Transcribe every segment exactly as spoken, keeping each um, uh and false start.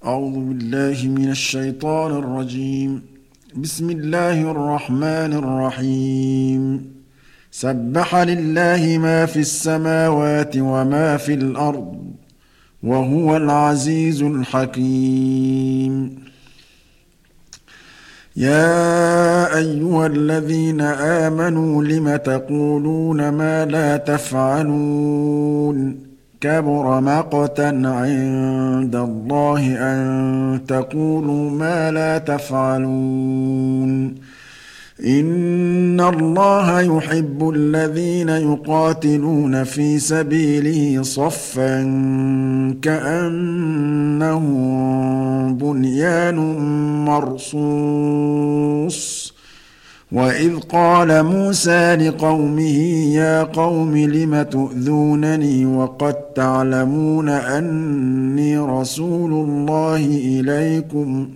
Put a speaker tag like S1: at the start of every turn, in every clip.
S1: أعوذ بالله من الشيطان الرجيم. بسم الله الرحمن الرحيم. سبح لله ما في السماوات وما في الأرض وهو العزيز الحكيم. يا أيها الذين آمنوا لم تقولون ما لا تفعلون كبر مقتا عند الله أن تقولوا ما لا تفعلون. إن الله يحب الذين يقاتلون في سبيله صفا كأنهم بنيان مرصوص. وإذ قال موسى لقومه يا قوم لم تؤذونني وقد تعلمون أني رسول الله إليكم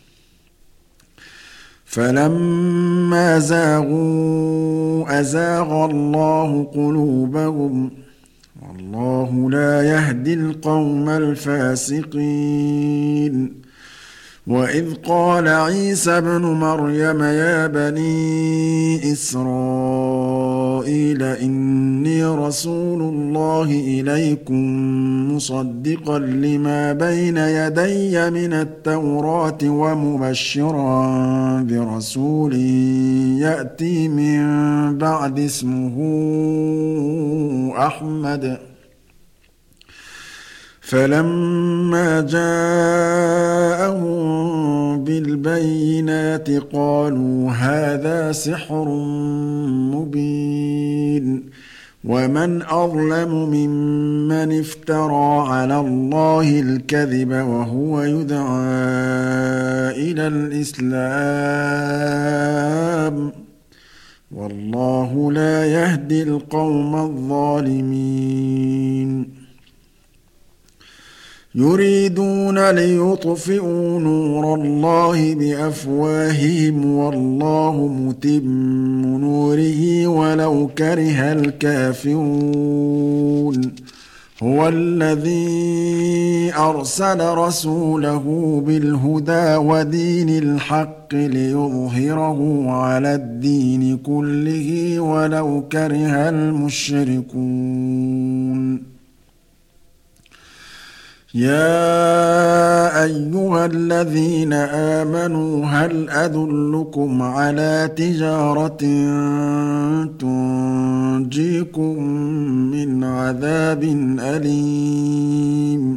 S1: فلما زاغوا أزاغ الله قلوبهم والله لا يهدي القوم الفاسقين. وإذ قال عيسى ابن مريم يا بني إسرائيل إني رسول الله إليكم مصدقا لما بين يدي من التوراة ومبشرا برسول يأتي من بعد اسمه أحمد. فلما جاءهم بالبينات قالوا هذا سحر مبين. ومن أظلم ممن افترى على الله الكذب وهو يدعى إلى الإسلام والله لا يهدي القوم الظالمين. يريدون ليطفئوا نور الله بأفواههم والله متم نوره ولو كره الكافرون. هو الذي أرسل رسوله بالهدى ودين الحق ليظهره على الدين كله ولو كره المشركون. يا أيها الذين آمنوا هل أدلكم على تجارة تنجيكم من عذاب أليم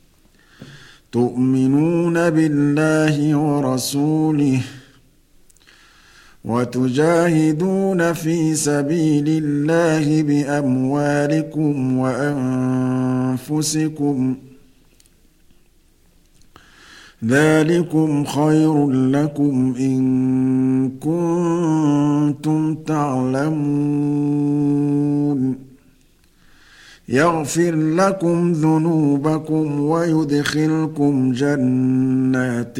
S1: تؤمنون بالله ورسوله وتجاهدون في سبيل الله بأموالكم وأنفسكم ذلكم خير لكم إن كنتم تعلمون. يغفر لكم ذنوبكم ويدخلكم جنات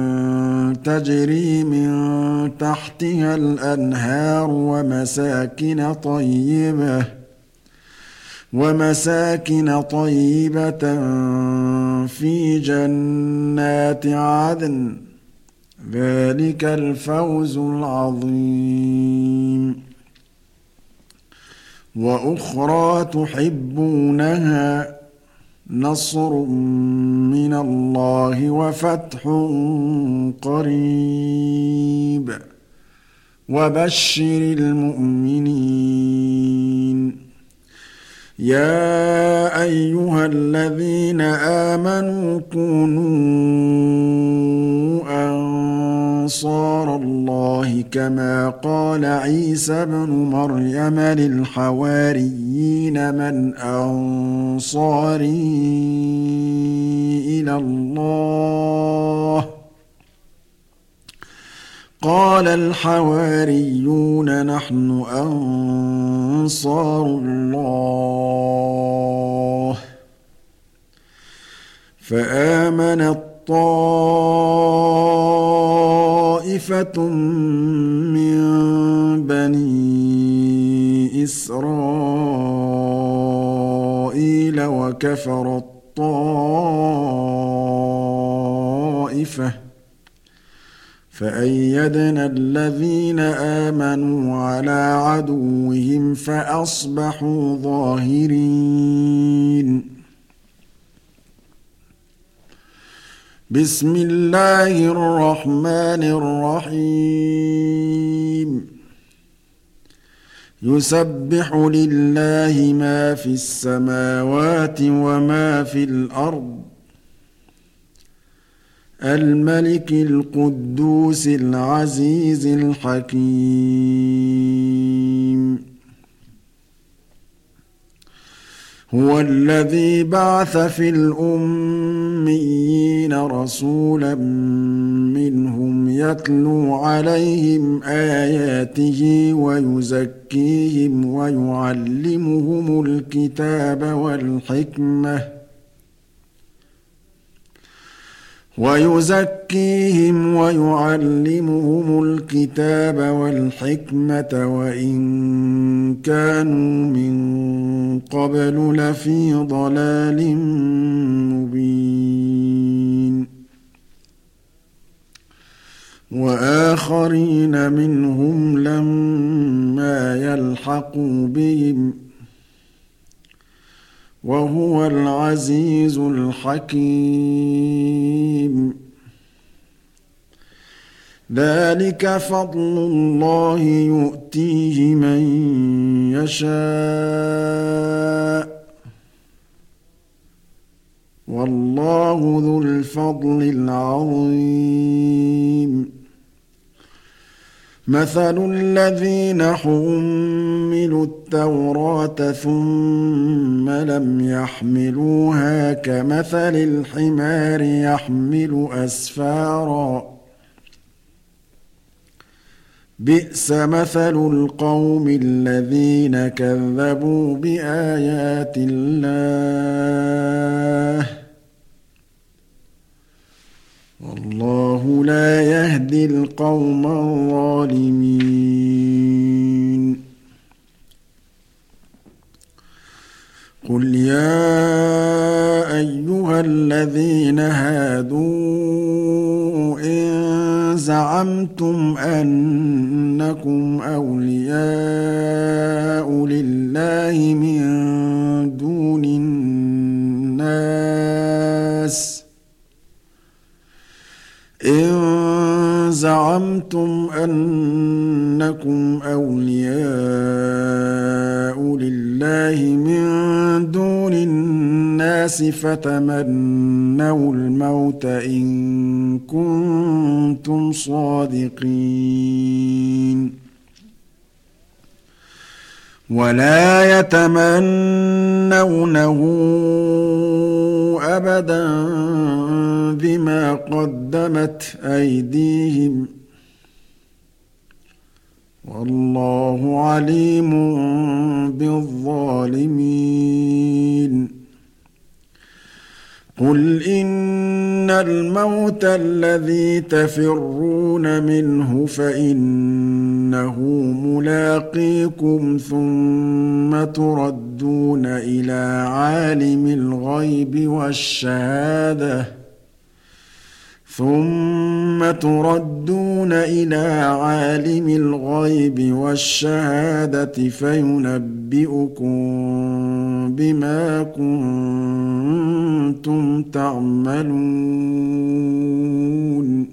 S1: تجري من تحتها الأنهار ومساكن طيبة ومساكن طيبة في جنات عدن ذلك الفوز العظيم. وأخرى تحبونها نصر من الله وفتح قريب وبشر المؤمنين. يا أيها الذين آمنوا كونوا أنصار الله كما قال عيسى ابن مريم للحواريين من أنصاري إلى الله قال الحواريون نحن أنصار الله. فآمنت طائفة من بني إسرائيل إسرائيل وكفر الطائفة طائفة فأيدنا الذين آمنوا على عدوهم فأصبحوا ظاهرين بسم الله الرحمن الرحيم يسبح لله ما في السماوات وما في الأرض الملك القدوس العزيز الحكيم هو الذي بعث في الأميين رسولا منهم يتلو عليهم آياته ويزكيهم ويعلمهم الكتاب والحكمة ويزكيهم ويعلمهم الكتاب والحكمة وإن كانوا من قبل لفي ضلال مبين وآخرين منهم لما يلحقوا بهم وهو العزيز الحكيم ذلك فضل الله يؤتيه من يشاء والله ذو الفضل العظيم مثل الذين حملوا التوراة ثم لم يحملوها كمثل الحمار يحمل أسفارا بئس مثل القوم الذين كذبوا بآيات الله والله لا يهدي القوم الظالمين قل يا أيها الذين هادوا إن زعمتم أنكم أولياء لله من دون الناس إن زعمتم أنكم أولياء لله من دون الناس فتمنوا الموت إن كنتم صادقين ولا يتمنونه أبدا بما قدمت أيديهم والله عليم بالظالمين قل إن الموت الذي تفرون منه فإنه ملاقيكم ثم تردون إلى عالم الغيب والشهادة ثم تردون إلى عالم الغيب والشهادة فينبئكم بما كنتم تعملون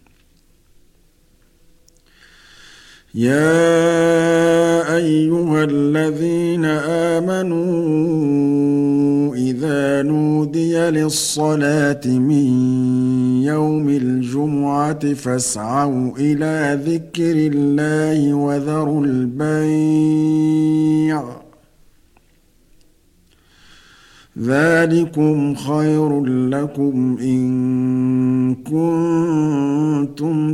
S1: يا أيها الذين آمنوا إذا نودي للصلاة من يوم الجمعة فاسعوا إلى ذكر الله وذروا البيع ذلكم خير لكم إن كنتم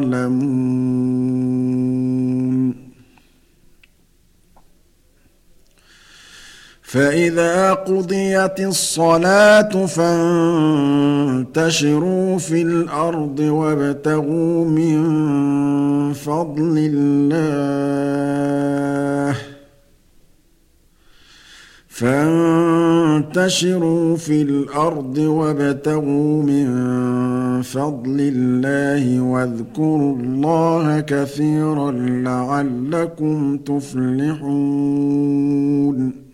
S1: تعلمون فإذا قضيت الصلاة فانتشروا في الأرض وابتغوا من فضل الله فانتشروا في الأرض وابتغوا من فضل الله واذكروا الله كثيرا لعلكم تفلحون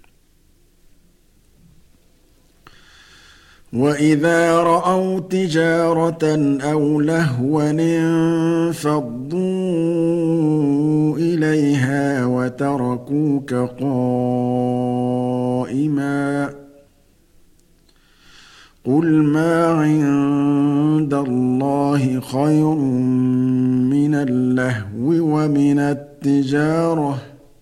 S1: وإذا رأوا تجارة أو لهوا انفضوا إليها وتركوك قائما قل ما عند الله خير من اللهو ومن التجارة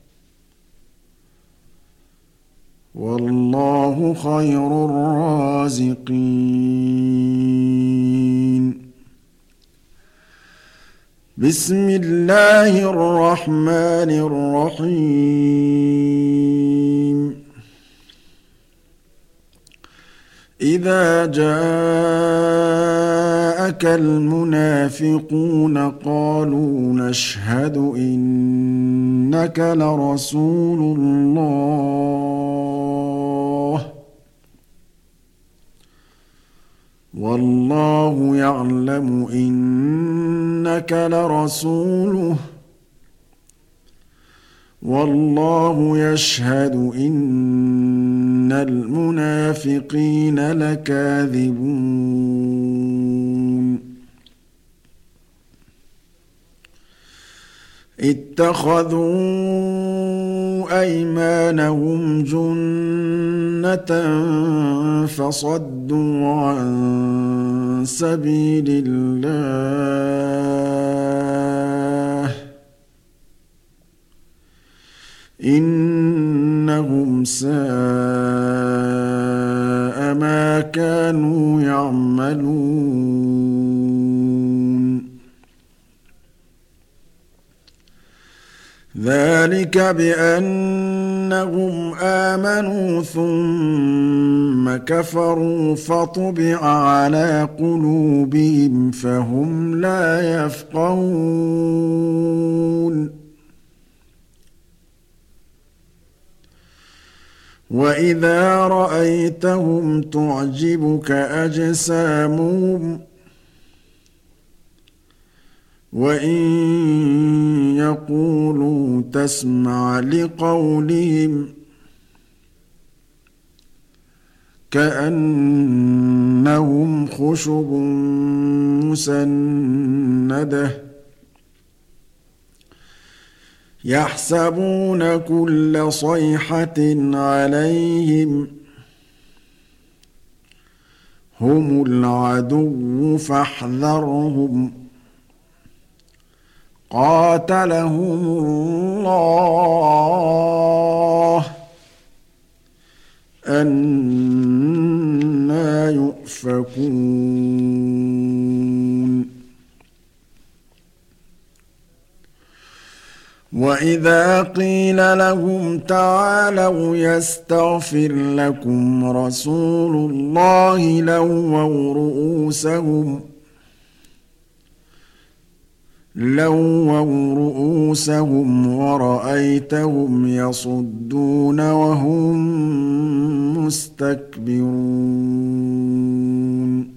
S1: والله خير الرازقين بسم الله الرحمن الرحيم إذا جاءك المنافقون قالوا نشهد إنك لرسول الله والله يعلم إنك لرسوله والله يشهد إن المنافقين لكاذبون اتخذوا أيمانهم جنة فصدوا عن سبيل الله إنهم ساء ما كانوا يعملون ذلك بأنهم آمنوا ثم كفروا فطبع على قلوبهم فهم لا يفقهون وإذا رأيتهم تعجبك أجسامهم وإن يقولوا تسمع لقولهم كأنهم خشب مسندة يحسبون كل صيحة عليهم هم العدو فاحذرهم قاتلهم الله أنى يؤفكون وإذا قيل لهم تعالوا يستغفر لكم رسول الله لووا رؤوسهم لووا رؤوسهم ورأيتهم يصدون وهم مستكبرون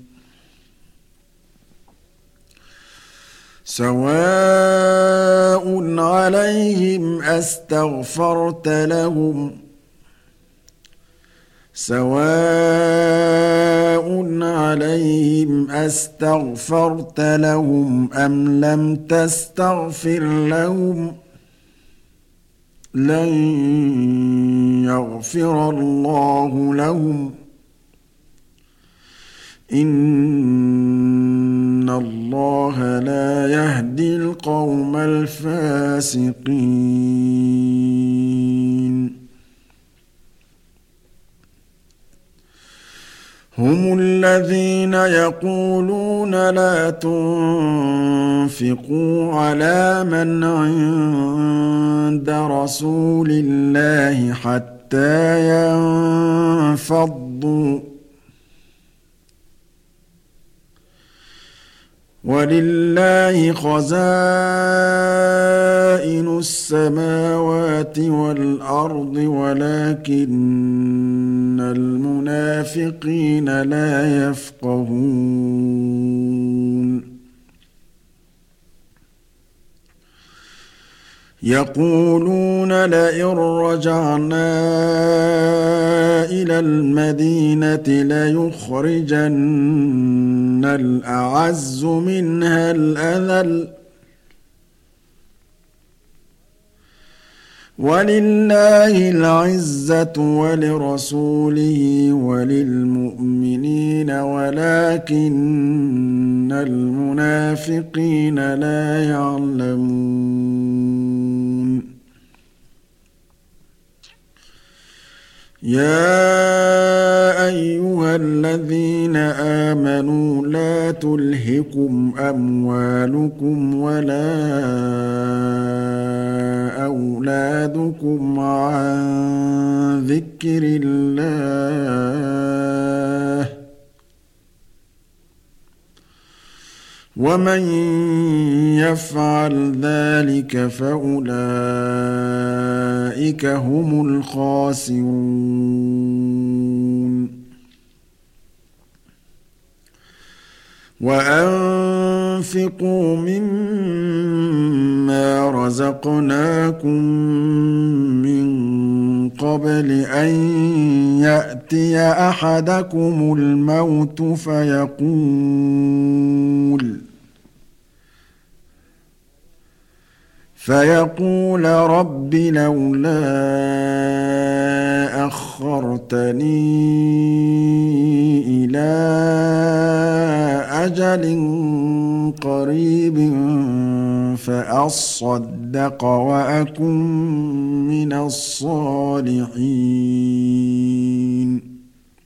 S1: سواء عليهم أستغفرت لهم سواء عليهم أستغفرت لهم أم لم تستغفر لهم لن يغفر الله لهم إن الله لا يهدي القوم الفاسقين هم الذين يقولون لا تنفقوا على من عند رسول الله حتى ينفضوا ولله خزائن السماوات والأرض ولكن المنافقين لا يفقهون يقولون لئن رجعنا إلى المدينة ليخرجن الأعز منها الأذل ولله العزة ولرسوله وللمؤمنين ولكن المنافقين لا يعلمون يا أيها الذين آمنوا لا تلهكم أموالكم ولا أولادكم عن ذكر الله ومن يفعل ذلك فأولئك هم الخاسرون وأنفقوا مما رزقناكم من قبل أن يأتي أحدكم الموت فيقول فيقول رب لولا أخرتني إلى أجل قريب فأصدق وأكن من الصالحين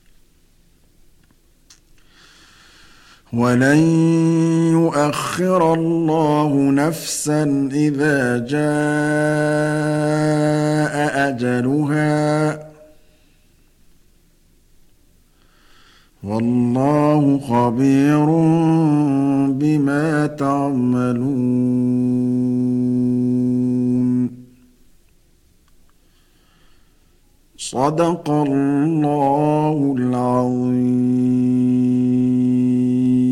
S1: ولن يؤخر الله نفسا إذا جاء أجلها والله خبير بما تعملون صدق الله العظيم.